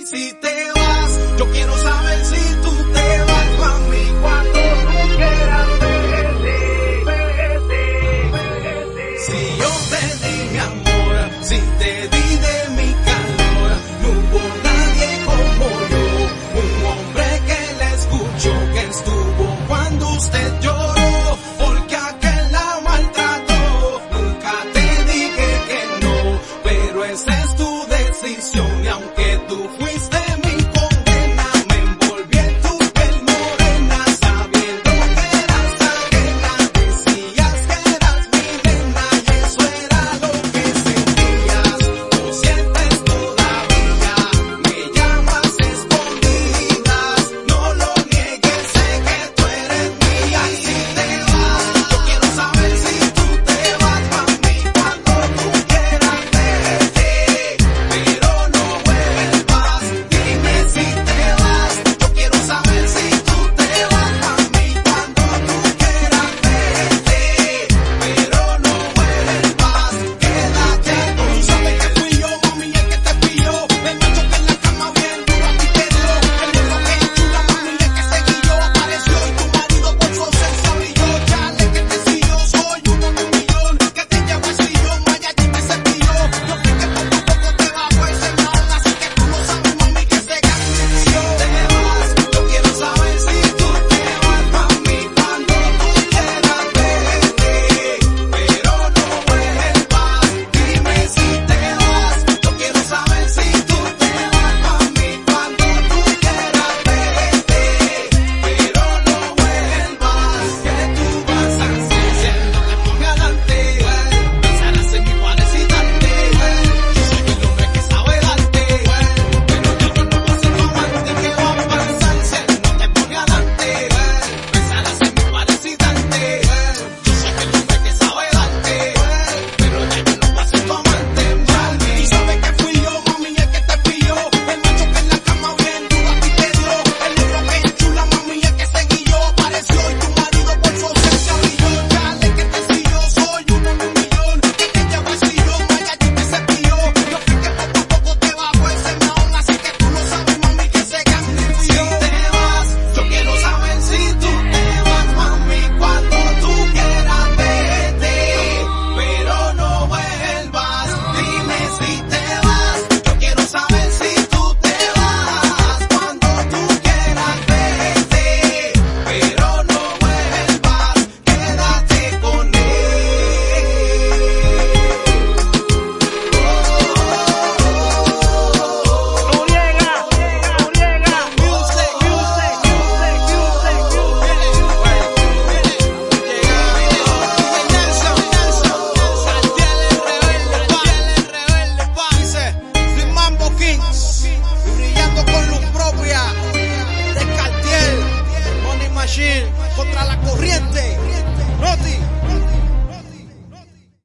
si te vas. Yo quiero saber si tú te vas, mami, cuando tú quieras vete. Si yo te di mi amor, si te di de mi calor, no hubo nadie como yo, un hombre que le escuchó, que estuvo cuando usted lloró, porque aquel la maltrató. Nunca te dije que no, pero esa es tu decisión, y aunque tú fuiste mi condena, me envolví en tu piel morena, sabiendo que eras ajena, decías que eras mi nena, y eso era lo que sentías, lo sientes todavía, me llamas escondidas, no lo niegues, sé que tú eres mía. Y si te vas, yo quiero saber si tú te vas, mami, cuando tú quieras vete, pero no vuelvas. Dime si te vas, yo quiero saber si tú te vas, mami, cuando tú quieras vete, pero no vuelvas. Quédate con, sabes que fui yo, mami, el que te pilló, el macho que en la cama bien duro a ti te dio, el negro que es chula, mami, el que seguí yo, apareció y tu marido por su ausencia brilló. Chale que te siguió, soy uno de un millón, que te llevo el sillón, vaya y te cepilló. Yo sé que poco a poco te bajo el sermón, así que tú no sabes, mami, que se gana inicio. Te vas, yo quiero saber si tú te vas, mami, cuando tú quieras vete, pero no vuelvas. Dime si te vas, yo quiero saber si tú te vas, mami, cuando tú quieras vete, pero no vuelvas. ¿Qué tú vas a hacer si él no te pone adelante? Pensarás en mi parecitante. Yo soy el hombre que sabe darte, pero ya yo no voy a ser tu amante. ¿Qué va a pasar si él no te pone adelante? Pensarás en mi parecitante. Yo soy el hombre que sabe darte, pero ya yo no voy a ser tu amante, mami. Y sabes que fui yo, mami, el que te pilló, el macho que en la cama bien duro a ti te dio, el negro que es chula, mami, el que seguí yo, apareció y tu marido por su ausencia brilló. Chale que te siguió, soy uno en un millón, que te llevo el sillón, vaya y te cepilló. Yo sé que poco a poco te bajo el sermón, así que tú no sabes, mami, que se gana inicio. Si te vas, yo quiero saber si tú te vas, mami, cuando tú quieras vete, pero no vuelvas. Dime si te vas, yo quiero saber si tú te vas, cuando tú quieras vete, pero no vuelvas. Quédate con él. Sin Mambo Kings y brillando con luz propia de Cartier, Money Machine contra la corriente.